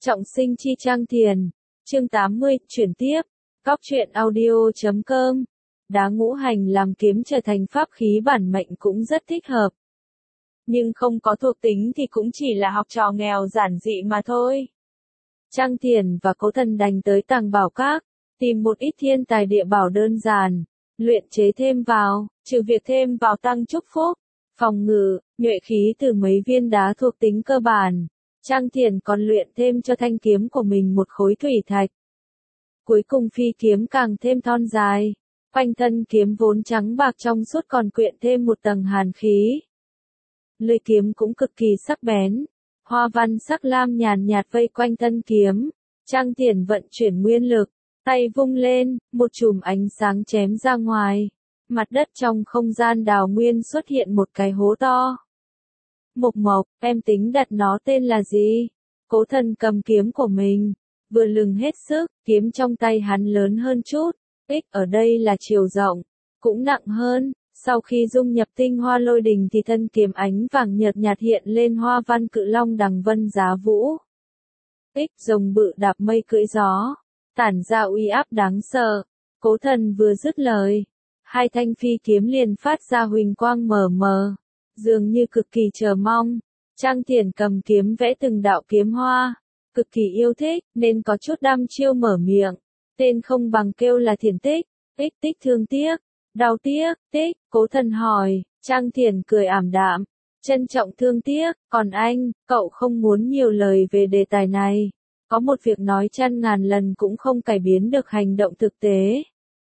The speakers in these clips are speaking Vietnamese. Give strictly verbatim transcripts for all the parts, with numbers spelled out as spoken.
Trọng sinh chi Trang Thiền, chương tám mươi, chuyển tiếp, góc truyện audio chấm com. Đá ngũ hành làm kiếm trở thành pháp khí bản mệnh cũng rất thích hợp. Nhưng không có thuộc tính thì cũng chỉ là học trò nghèo giản dị mà thôi. Trang Thiền và Cố Thần đành tới Tàng Bảo Các, tìm một ít thiên tài địa bảo đơn giản, luyện chế thêm vào, trừ việc thêm vào tăng chúc phúc, phòng ngự, nhuệ khí từ mấy viên đá thuộc tính cơ bản. Trang Thiền còn luyện thêm cho thanh kiếm của mình một khối thủy thạch. Cuối cùng phi kiếm càng thêm thon dài, quanh thân kiếm vốn trắng bạc trong suốt còn quyện thêm một tầng hàn khí. Lưỡi kiếm cũng cực kỳ sắc bén, hoa văn sắc lam nhàn nhạt vây quanh thân kiếm. Trang Thiền vận chuyển nguyên lực, tay vung lên, một chùm ánh sáng chém ra ngoài. Mặt đất trong không gian đào nguyên xuất hiện một cái hố to. Mộc Mộc, em tính đặt nó tên là gì? Cố Thần cầm kiếm của mình, vừa lừng hết sức, kiếm trong tay hắn lớn hơn chút, ích ở đây là chiều rộng, cũng nặng hơn. Sau khi dung nhập tinh hoa lôi đình thì thân kiếm ánh vàng nhợt nhạt hiện lên hoa văn cự long đằng vân giá vũ. Ích rồng bự đạp mây cưỡi gió, tản ra uy áp đáng sợ. Cố Thần vừa dứt lời, hai thanh phi kiếm liền phát ra huỳnh quang mờ mờ. Dường như cực kỳ chờ mong, Trang Thiền cầm kiếm vẽ từng đạo kiếm hoa, cực kỳ yêu thích, nên có chút đăm chiêu mở miệng, tên không bằng kêu là Thiền tích, tích tích thương tiếc, đau tiếc, tích, Cố Thần hỏi, Trang Thiền cười ảm đạm, trân trọng thương tiếc, còn anh, cậu không muốn nhiều lời về đề tài này, có một việc nói trăm ngàn lần cũng không cải biến được hành động thực tế.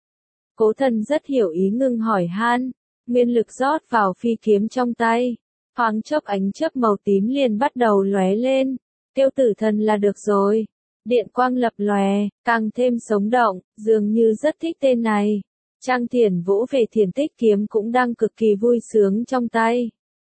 Cố Thần rất hiểu ý ngưng hỏi han. Nguyên lực rót vào phi kiếm trong tay, thoáng chốc ánh chớp màu tím liền bắt đầu lóe lên, kêu tử thần là được rồi. Điện quang lập lòe, càng thêm sống động, dường như rất thích tên này. Trang Thiền vỗ về Thiền tích kiếm cũng đang cực kỳ vui sướng trong tay.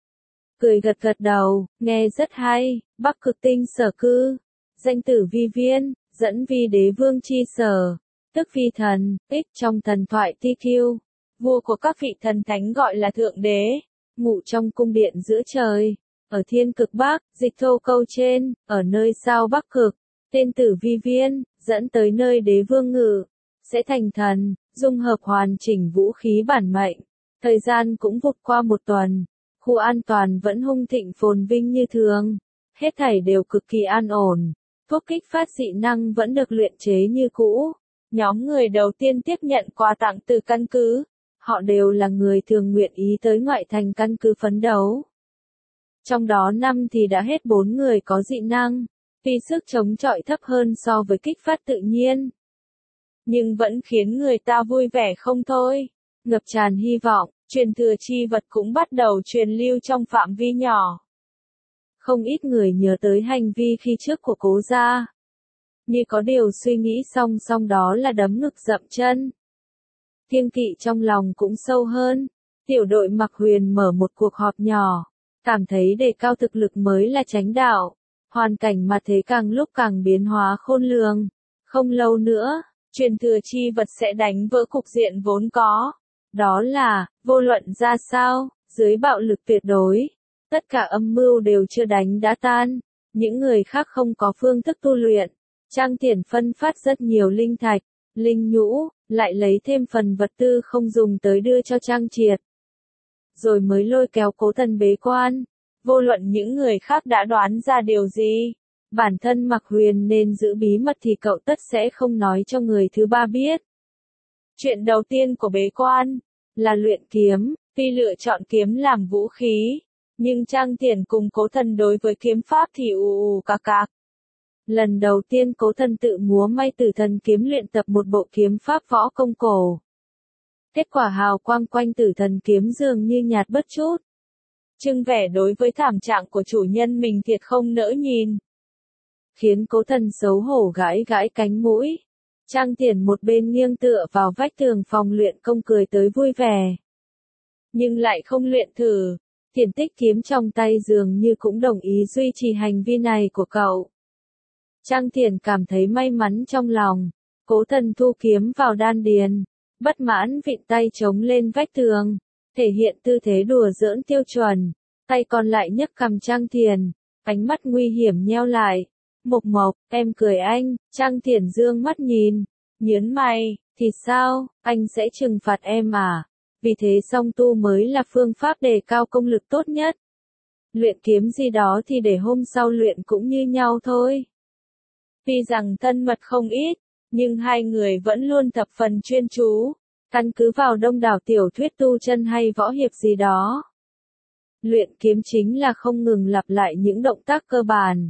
Cười gật gật đầu, nghe rất hay, Bắc Cực Tinh sở cư, danh tử vi viên, dẫn vi đế vương chi sở, tức vi thần, ích trong thần thoại ti kiu. Vua của các vị thần thánh gọi là Thượng Đế, ngụ trong cung điện giữa trời, ở thiên cực Bắc, dịch thô câu trên, ở nơi sao Bắc Cực, tên tử vi viên, dẫn tới nơi đế vương ngự, sẽ thành thần, dung hợp hoàn chỉnh vũ khí bản mệnh. Thời gian cũng vụt qua một tuần, khu an toàn vẫn hung thịnh phồn vinh như thường, hết thảy đều cực kỳ an ổn, thuốc kích phát dị năng vẫn được luyện chế như cũ. Nhóm người đầu tiên tiếp nhận quà tặng từ căn cứ. Họ đều là người thường nguyện ý tới ngoại thành căn cứ phấn đấu. Trong đó năm thì đã hết bốn người có dị năng, tuy sức chống chọi thấp hơn so với kích phát tự nhiên. Nhưng vẫn khiến người ta vui vẻ không thôi, ngập tràn hy vọng, truyền thừa chi vật cũng bắt đầu truyền lưu trong phạm vi nhỏ. Không ít người nhớ tới hành vi khi trước của Cố gia. Như có điều suy nghĩ song song đó là đấm ngực dậm chân. Kiêng kỵ trong lòng cũng sâu hơn. Tiểu đội Mặc Huyền mở một cuộc họp nhỏ, cảm thấy đề cao thực lực mới là chánh đạo. Hoàn cảnh mà thế càng lúc càng biến hóa khôn lường. Không lâu nữa, truyền thừa chi vật sẽ đánh vỡ cục diện vốn có. Đó là, vô luận ra sao, dưới bạo lực tuyệt đối, tất cả âm mưu đều chưa đánh đã tan. Những người khác không có phương thức tu luyện. Trang Thiền phân phát rất nhiều linh thạch, linh nhũ, lại lấy thêm phần vật tư không dùng tới đưa cho Trang Triệt. Rồi mới lôi kéo Cố Thần bế quan. Vô luận những người khác đã đoán ra điều gì, bản thân Mặc Huyền nên giữ bí mật thì cậu tất sẽ không nói cho người thứ ba biết. Chuyện đầu tiên của bế quan là luyện kiếm, tuy lựa chọn kiếm làm vũ khí, nhưng Trang Thiền cùng Cố Thần đối với kiếm pháp thì ù ù cạc cạc. Lần đầu tiên Cố Thần tự múa may tử thần kiếm luyện tập một bộ kiếm pháp võ công cổ. Kết quả hào quang quanh tử thần kiếm dường như nhạt bớt chút. Trưng vẻ đối với thảm trạng của chủ nhân mình thiệt không nỡ nhìn. Khiến Cố Thần xấu hổ gãi gãi cánh mũi. Trang Thiền một bên nghiêng tựa vào vách tường phòng luyện công cười tới vui vẻ. Nhưng lại không luyện thử. Thiền tích kiếm trong tay dường như cũng đồng ý duy trì hành vi này của cậu. Trang Thiền cảm thấy may mắn trong lòng. Cố Thần thu kiếm vào đan điền, bất mãn vịn tay chống lên vách tường, thể hiện tư thế đùa giỡn tiêu chuẩn, tay còn lại nhấc cằm Trang Thiền, ánh mắt nguy hiểm nheo lại, Mộc Mộc, em cười anh, Trang Thiển dương mắt nhìn, nhớn mày, thì sao, anh sẽ trừng phạt em à? Vì thế song tu mới là phương pháp đề cao công lực tốt nhất. Luyện kiếm gì đó thì để hôm sau luyện cũng như nhau thôi. Tuy rằng thân mật không ít, nhưng hai người vẫn luôn thập phần chuyên chú, căn cứ vào đông đảo tiểu thuyết tu chân hay võ hiệp gì đó. Luyện kiếm chính là không ngừng lặp lại những động tác cơ bản.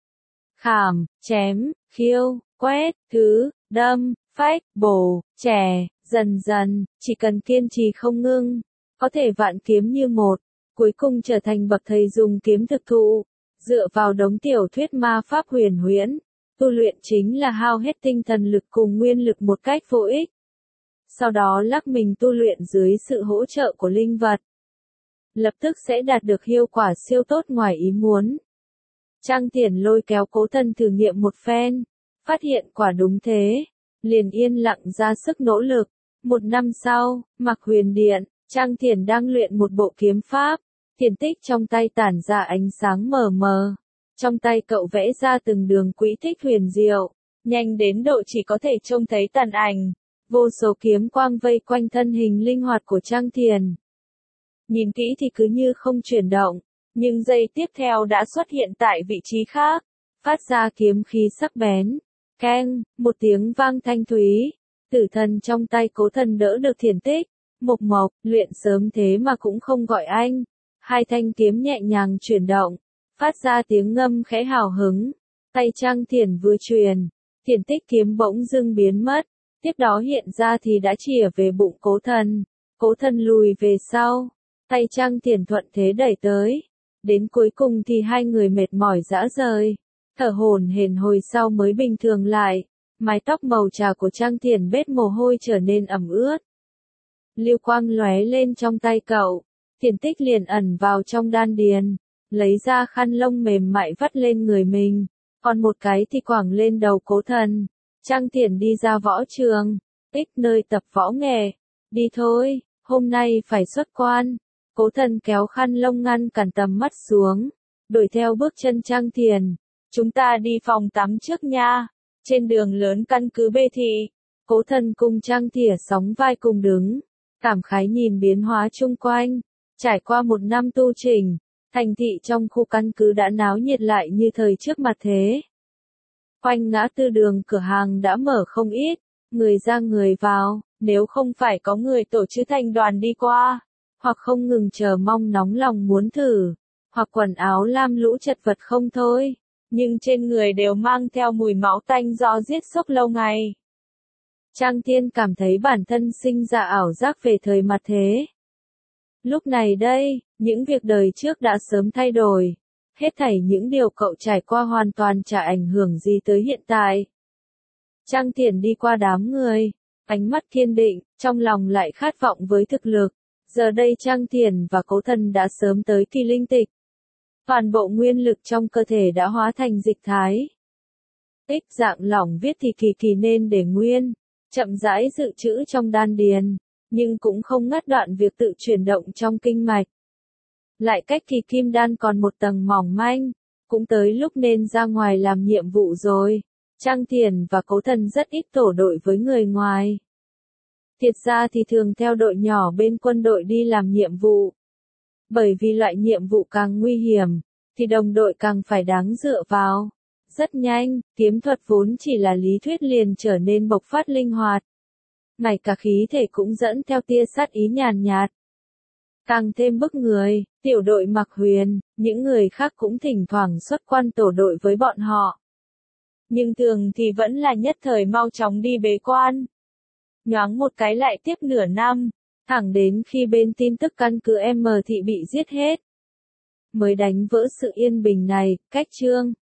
Khảm, chém, khiêu, quét, thứ, đâm, phách, bổ, chẻ, dần dần, chỉ cần kiên trì không ngưng, có thể vạn kiếm như một, cuối cùng trở thành bậc thầy dùng kiếm thực thụ, dựa vào đống tiểu thuyết ma pháp huyền huyễn. Tu luyện chính là hao hết tinh thần lực cùng nguyên lực một cách vô ích. Sau đó lắc mình tu luyện dưới sự hỗ trợ của linh vật. Lập tức sẽ đạt được hiệu quả siêu tốt ngoài ý muốn. Trang Thiển lôi kéo Cố Thần thử nghiệm một phen, phát hiện quả đúng thế, liền yên lặng ra sức nỗ lực. Một năm sau, Mặc Huyền Điện, Trang Thiển đang luyện một bộ kiếm pháp, thiền tích trong tay tản ra ánh sáng mờ mờ. Trong tay cậu vẽ ra từng đường quỹ tích huyền diệu, nhanh đến độ chỉ có thể trông thấy tàn ảnh, vô số kiếm quang vây quanh thân hình linh hoạt của Trang Thiển. Nhìn kỹ thì cứ như không chuyển động, nhưng giây tiếp theo đã xuất hiện tại vị trí khác, phát ra kiếm khí sắc bén. Keng, một tiếng vang thanh thúy, tử thần trong tay Cố Thần đỡ được thiền tích. Mộc Mộc, luyện sớm thế mà cũng không gọi anh. Hai thanh kiếm nhẹ nhàng chuyển động, phát ra tiếng ngâm khẽ hào hứng. Tay Trang Thiển vừa truyền, thiền tích kiếm bỗng dưng biến mất, tiếp đó hiện ra thì đã chìa về bụng Cố Thần. Cố Thần lùi về sau, tay Trang Thiển thuận thế đẩy tới. Đến cuối cùng thì hai người mệt mỏi rã rời, thở hổn hển hồi sau mới bình thường lại. Mái tóc màu trà của Trang Thiển bết mồ hôi trở nên ẩm ướt. Lưu quang lóe lên trong tay cậu, thiền tích liền ẩn vào trong đan điền, lấy ra khăn lông mềm mại vắt lên người mình, còn một cái thì quẳng lên đầu Cố Thần. Trang Thiển đi ra võ trường, ích nơi tập võ nghệ, đi thôi, hôm nay phải xuất quan. Cố Thần kéo khăn lông ngăn cản tầm mắt xuống, đuổi theo bước chân Trang Thiển. Chúng ta đi phòng tắm trước nha. Trên đường lớn căn cứ Bê Thị, Cố Thần cùng Trang Thiển sóng vai cùng đứng, cảm khái nhìn biến hóa chung quanh. Trải qua một năm tu chỉnh, thành thị trong khu căn cứ đã náo nhiệt lại như thời trước mặt thế. Quanh ngã tư đường cửa hàng đã mở không ít, người ra người vào, nếu không phải có người tổ chức thành đoàn đi qua, hoặc không ngừng chờ mong nóng lòng muốn thử, hoặc quần áo lam lũ chật vật không thôi, nhưng trên người đều mang theo mùi máu tanh do giết sốc lâu ngày. Trang Thiên cảm thấy bản thân sinh ra ảo giác về thời mặt thế. Lúc này đây, những việc đời trước đã sớm thay đổi. Hết thảy những điều cậu trải qua hoàn toàn chả ảnh hưởng gì tới hiện tại. Trang Thiển đi qua đám người, ánh mắt kiên định, trong lòng lại khát vọng với thực lực. Giờ đây Trang Thiển và Cố Thần đã sớm tới kỳ linh tịch. Toàn bộ nguyên lực trong cơ thể đã hóa thành dịch thái. Tích dạng lỏng viết thì kỳ kỳ nên để nguyên, chậm rãi dự trữ trong đan điền, nhưng cũng không ngắt đoạn việc tự chuyển động trong kinh mạch. Lại cách kỳ kim đan còn một tầng mỏng manh, cũng tới lúc nên ra ngoài làm nhiệm vụ rồi. Trang Thiển và Cố Thần rất ít tổ đội với người ngoài. Thiệt ra thì thường theo đội nhỏ bên quân đội đi làm nhiệm vụ. Bởi vì loại nhiệm vụ càng nguy hiểm, thì đồng đội càng phải đáng dựa vào. Rất nhanh, kiếm thuật vốn chỉ là lý thuyết liền trở nên bộc phát linh hoạt. Ngay cả khí thể cũng dẫn theo tia sát ý nhàn nhạt. Càng thêm bức người, tiểu đội Mặc Huyền, những người khác cũng thỉnh thoảng xuất quan tổ đội với bọn họ. Nhưng thường thì vẫn là nhất thời mau chóng đi bế quan. Nhoáng một cái lại tiếp nửa năm, thẳng đến khi bên tin tức căn cứ M thị bị giết hết. Mới đánh vỡ sự yên bình này, cách chương.